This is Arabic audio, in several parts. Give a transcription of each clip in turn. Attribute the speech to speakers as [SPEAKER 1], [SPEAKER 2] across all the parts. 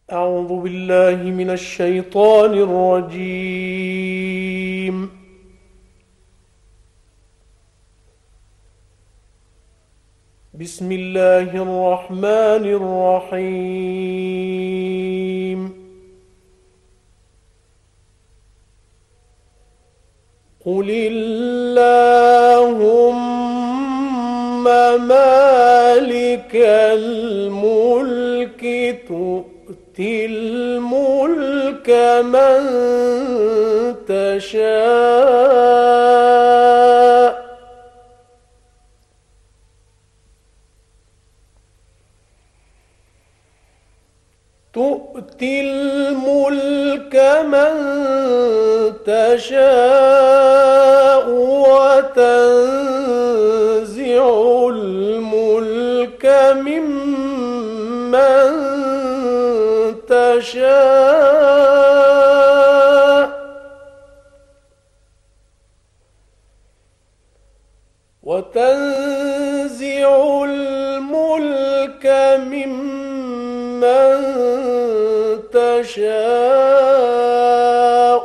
[SPEAKER 1] أعوذ بالله من الشيطان الرجيم. بسم الله الرحمن الرحيم. قل اللهم مالك الملك تؤتي الملك من تشاء تؤتي الملك من تشاء وتنزع الملك ممن تشاء وتنزع الملك ممن تشاء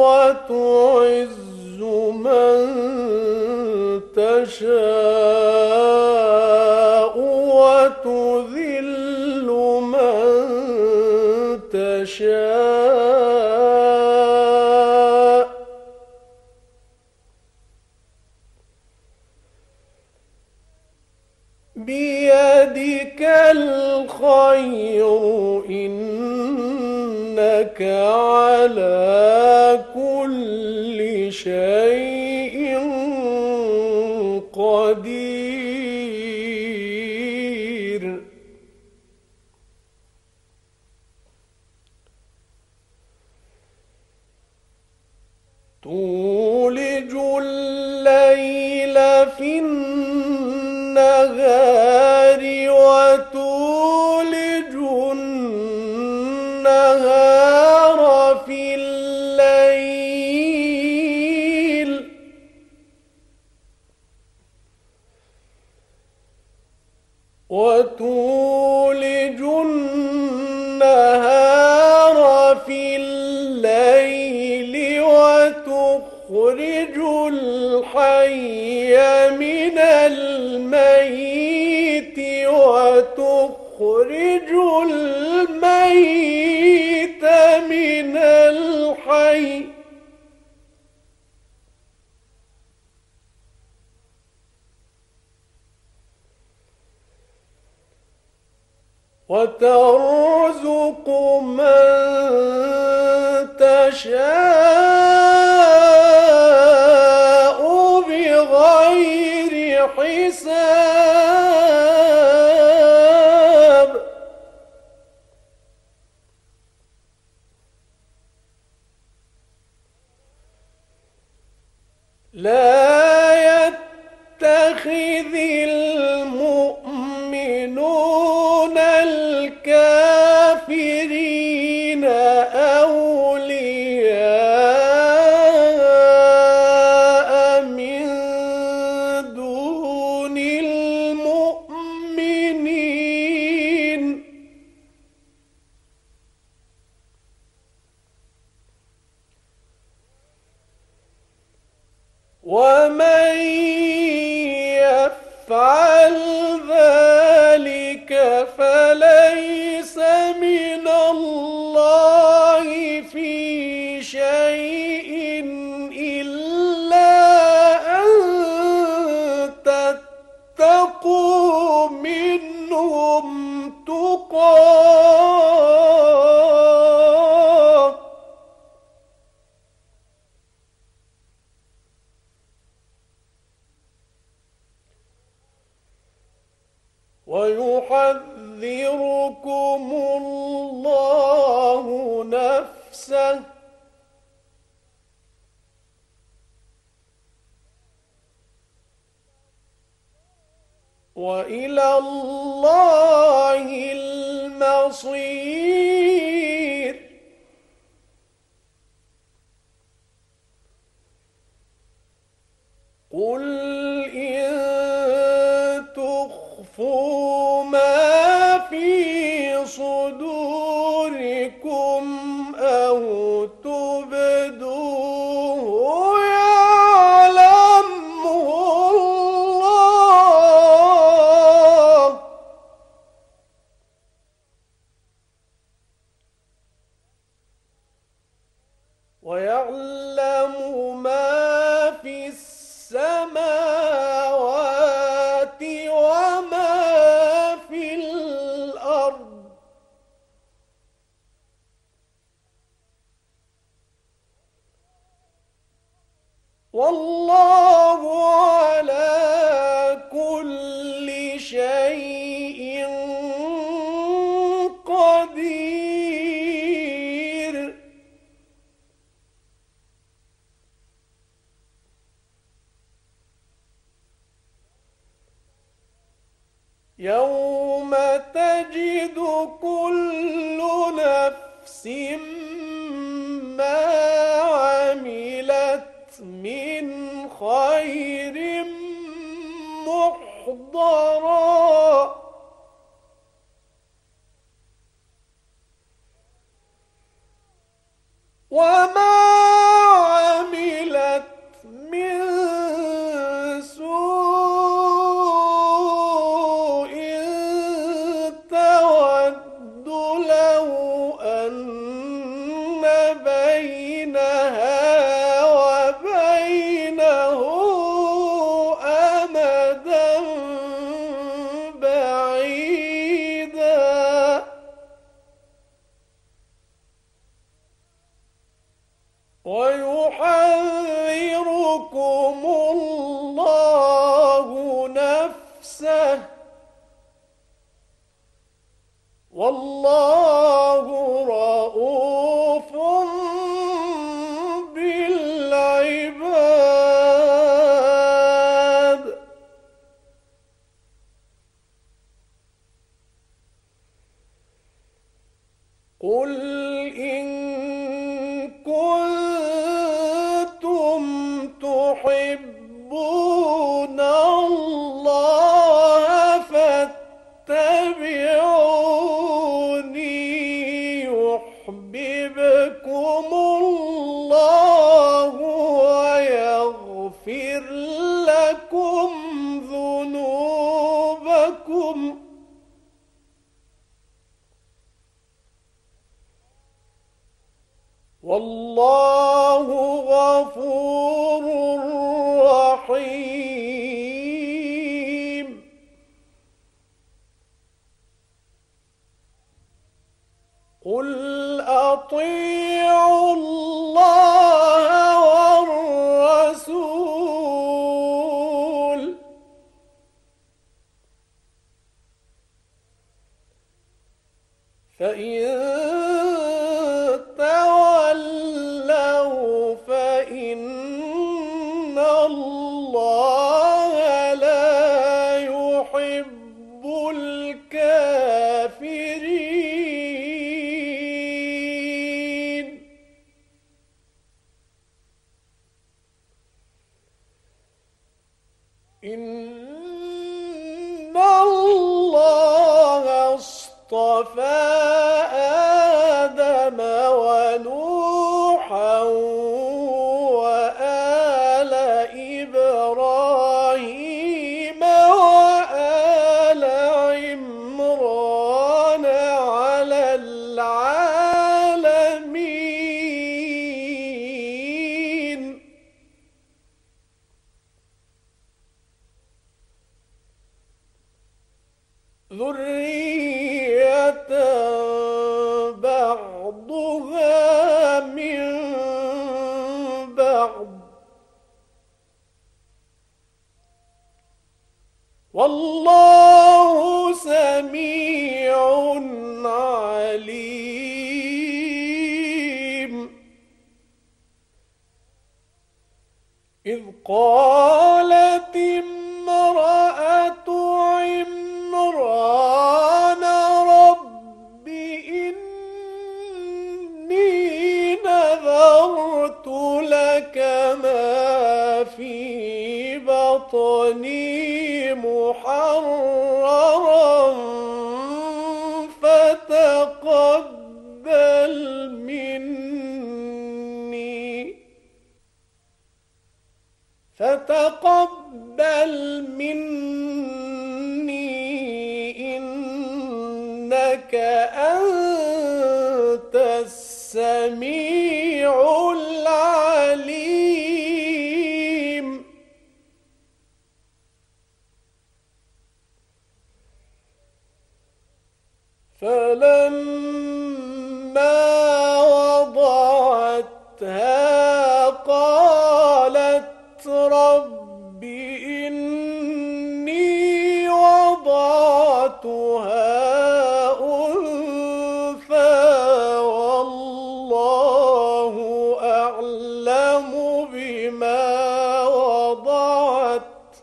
[SPEAKER 1] وتعز من تشاء وتذل من تشاء بيدك الخير إنك على كل شيء قدير. تولج الليل في النهار وتولج النهار في الليل وتولج النهار في الليل وتخرج الحي من الميت وتخرج الميت من الحي وترزق من تشاء بغير حساب. لا يتخذ المؤمنون الكافرين أولياء من دون المؤمنين ومن يفعل ذلك فليس من الله في شيء إلا أن تتقوا منهم تقاه ويحذركم الله نفسه وإلى الله المصير. قل إن تخفوا ما في صدوركم ويعلم ما في السماوات وما في الأرض والله على كل شيء قدير يوم تجد كل نفس ما عملت من خير محضرا وما عملت من سوء تود لو أن بينها وبينه أمدا بعيدا ويحذركم الله نفسه والله رؤوف بالعباد قل إن كنتم تحبون الله فاتبعوني يحببكم الله ويغفر لكم ذنوبكم والله غفور رحيم قل أطيعوا الله والرسول فإن تولوا فإن الله لا يحب الكافرين إن الله اصطفى آدم ونوحا وآل إبراهيم وآل عمران على العالمين ذرية بعضها من بعض والله سميع عليم إذ قالت امرأة عمران رب إني نذرت لك ما في بطني محررا فتقبل مني إنك أنت السميع العليم وضعتها قالت رب إني وضعتها أنثى والله أعلم بما وضعت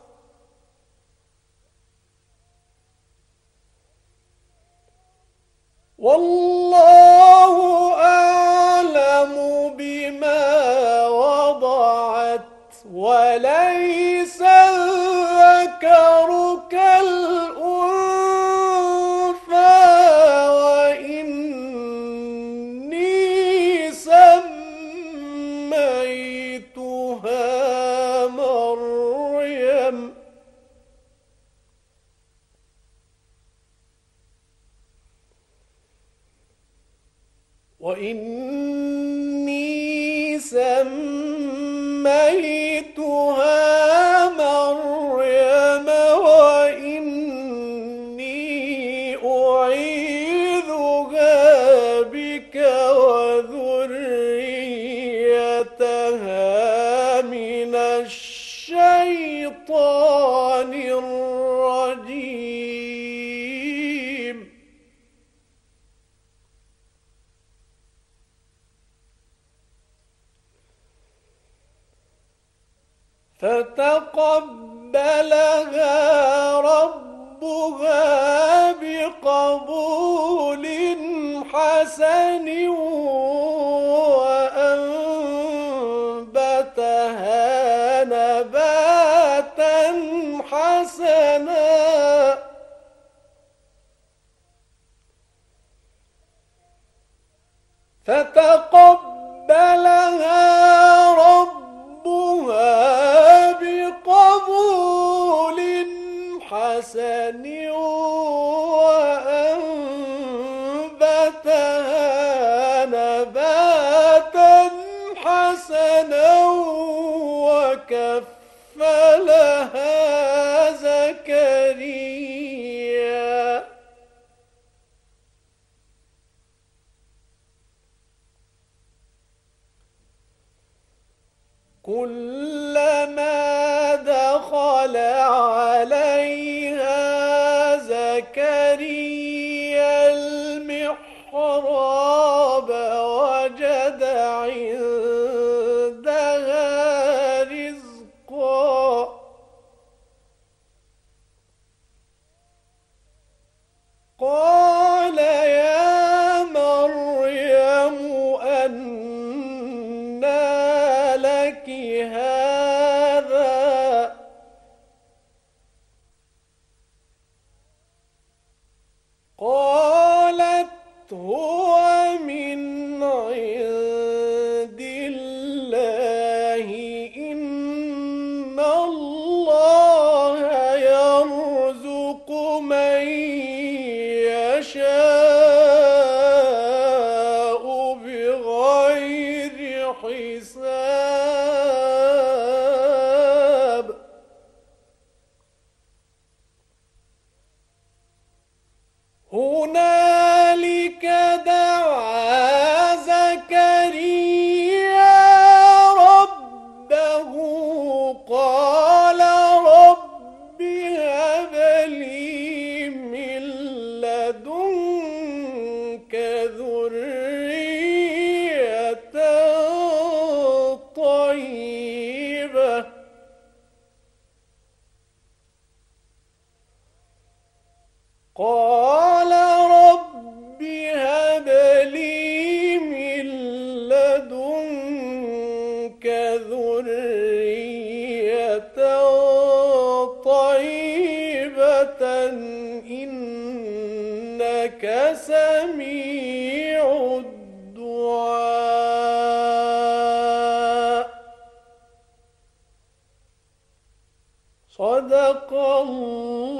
[SPEAKER 1] والله أعلم بما وضعت وليس الذكر كالأنثى وإني سميتها مريم وإني أعيذها بك وذريتها من الشيطان الرجيم فتقبلها ربها بقبول حسن وأنبتها نباتا حسنا فتقبلها ربها بقبول حسن وأنبتها نباتا حسنا وكفلها زكريا كلما دخل عليها زكريا المحراب وجد عندها رزقا قال يا مريم أنى لك هذا قالت هو من عند الله إن الله يرزق من يشاء بغير حساب هنالك دعا زكريا ربه قال رب هب لي من لدنك ذرية طيبة قال رب هب لي من لدنك ذرية طيبة إنك سميع الدعاء صدق الله